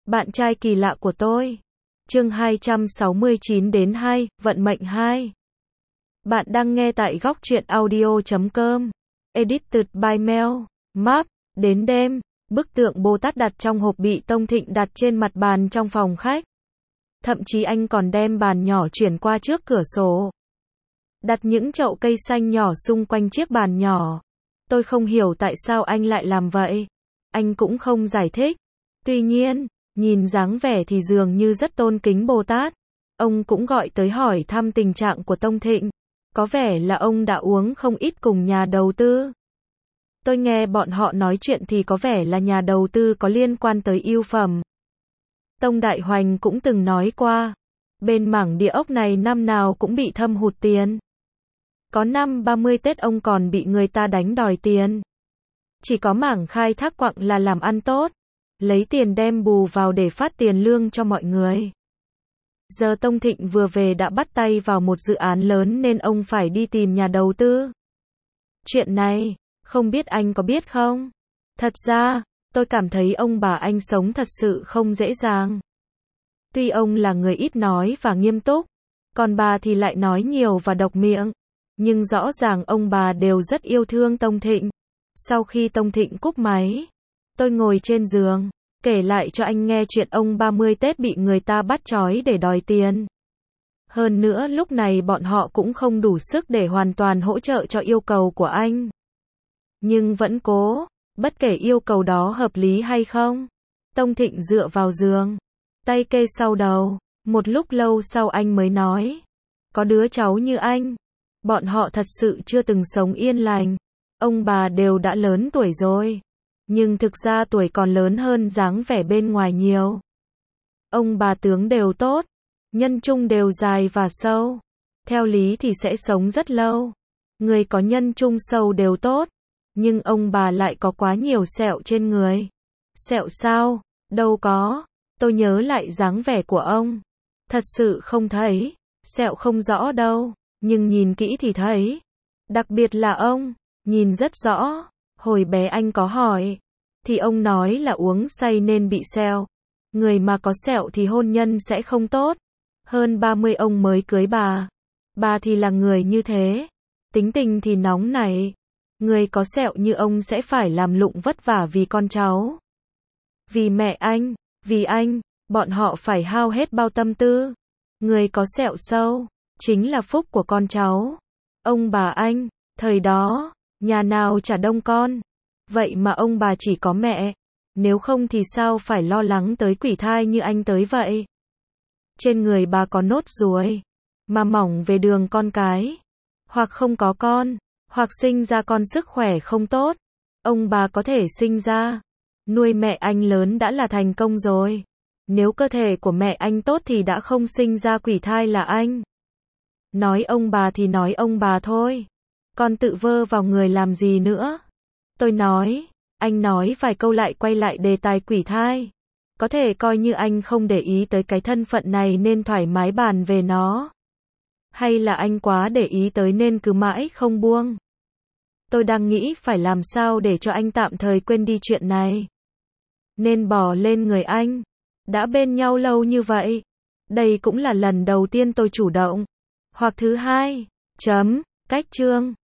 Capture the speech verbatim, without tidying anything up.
Bạn trai kỳ lạ của tôi. Chương hai trăm sáu mươi chín đến hai, vận mệnh hai. Bạn đang nghe tại góc truyện audio chấm com. Edited by Mel. Map. Đến đêm, bức tượng Bồ Tát đặt trong hộp bị Tông Thịnh đặt trên mặt bàn trong phòng khách. Thậm chí anh còn đem bàn nhỏ chuyển qua trước cửa sổ. Đặt những chậu cây xanh nhỏ xung quanh chiếc bàn nhỏ. Tôi không hiểu tại sao anh lại làm vậy. Anh cũng không giải thích. Tuy nhiên, nhìn dáng vẻ thì dường như rất tôn kính Bồ Tát. Ông cũng gọi tới hỏi thăm tình trạng của Tông Thịnh. Có vẻ là ông đã uống không ít cùng nhà đầu tư. Tôi nghe bọn họ nói chuyện thì có vẻ là nhà đầu tư có liên quan tới ưu phẩm. Tông Đại Hoành cũng từng nói qua, bên mảng địa ốc này năm nào cũng bị thâm hụt tiền. Có năm ba mươi Tết ông còn bị người ta đánh đòi tiền. Chỉ có mảng khai thác quặng là làm ăn tốt, lấy tiền đem bù vào để phát tiền lương cho mọi người. Giờ Tông Thịnh vừa về đã bắt tay vào một dự án lớn nên ông phải đi tìm nhà đầu tư. Chuyện này, không biết anh có biết không? Thật ra, tôi cảm thấy ông bà anh sống thật sự không dễ dàng. Tuy ông là người ít nói và nghiêm túc, còn bà thì lại nói nhiều và độc miệng. Nhưng rõ ràng ông bà đều rất yêu thương Tông Thịnh. Sau khi Tông Thịnh cúp máy, tôi ngồi trên giường, kể lại cho anh nghe chuyện ông ba mươi Tết bị người ta bắt trói để đòi tiền. Hơn nữa lúc này bọn họ cũng không đủ sức để hoàn toàn hỗ trợ cho yêu cầu của anh. Nhưng vẫn cố, bất kể yêu cầu đó hợp lý hay không. Tông Thịnh dựa vào giường, tay kê sau đầu, một lúc lâu sau anh mới nói. Có đứa cháu như anh, bọn họ thật sự chưa từng sống yên lành. Ông bà đều đã lớn tuổi rồi, nhưng thực ra tuổi còn lớn hơn dáng vẻ bên ngoài nhiều. Ông bà tướng đều tốt, nhân trung đều dài và sâu. Theo lý thì sẽ sống rất lâu. Người có nhân trung sâu đều tốt, nhưng ông bà lại có quá nhiều sẹo trên người. Sẹo sao? Đâu có. Tôi nhớ lại dáng vẻ của ông. Thật sự không thấy. Sẹo không rõ đâu, nhưng nhìn kỹ thì thấy. Đặc biệt là ông, nhìn rất rõ. Hồi bé anh có hỏi, thì ông nói là uống say nên bị sẹo. Người mà có sẹo thì hôn nhân sẽ không tốt. Hơn ba mươi ông mới cưới bà. Bà thì là người như thế. Tính tình thì nóng nảy. Người có sẹo như ông sẽ phải làm lụng vất vả vì con cháu. Vì mẹ anh, vì anh, bọn họ phải hao hết bao tâm tư. Người có sẹo sâu, chính là phúc của con cháu. Ông bà anh, thời đó, nhà nào chả đông con. Vậy mà ông bà chỉ có mẹ. Nếu không thì sao phải lo lắng tới quỷ thai như anh tới vậy. Trên người bà có nốt ruồi, mà mỏng về đường con cái. Hoặc không có con, hoặc sinh ra con sức khỏe không tốt. Ông bà có thể sinh ra, nuôi mẹ anh lớn đã là thành công rồi. Nếu cơ thể của mẹ anh tốt thì đã không sinh ra quỷ thai là anh. Nói ông bà thì nói ông bà thôi. Con tự vơ vào người làm gì nữa. Tôi nói, anh nói vài câu lại quay lại đề tài quỷ thai. Có thể coi như anh không để ý tới cái thân phận này nên thoải mái bàn về nó. Hay là anh quá để ý tới nên cứ mãi không buông. Tôi đang nghĩ phải làm sao để cho anh tạm thời quên đi chuyện này. Nên bỏ lên người anh. Đã bên nhau lâu như vậy. Đây cũng là lần đầu tiên tôi chủ động. Hoặc thứ hai. Chấm. Cách chương.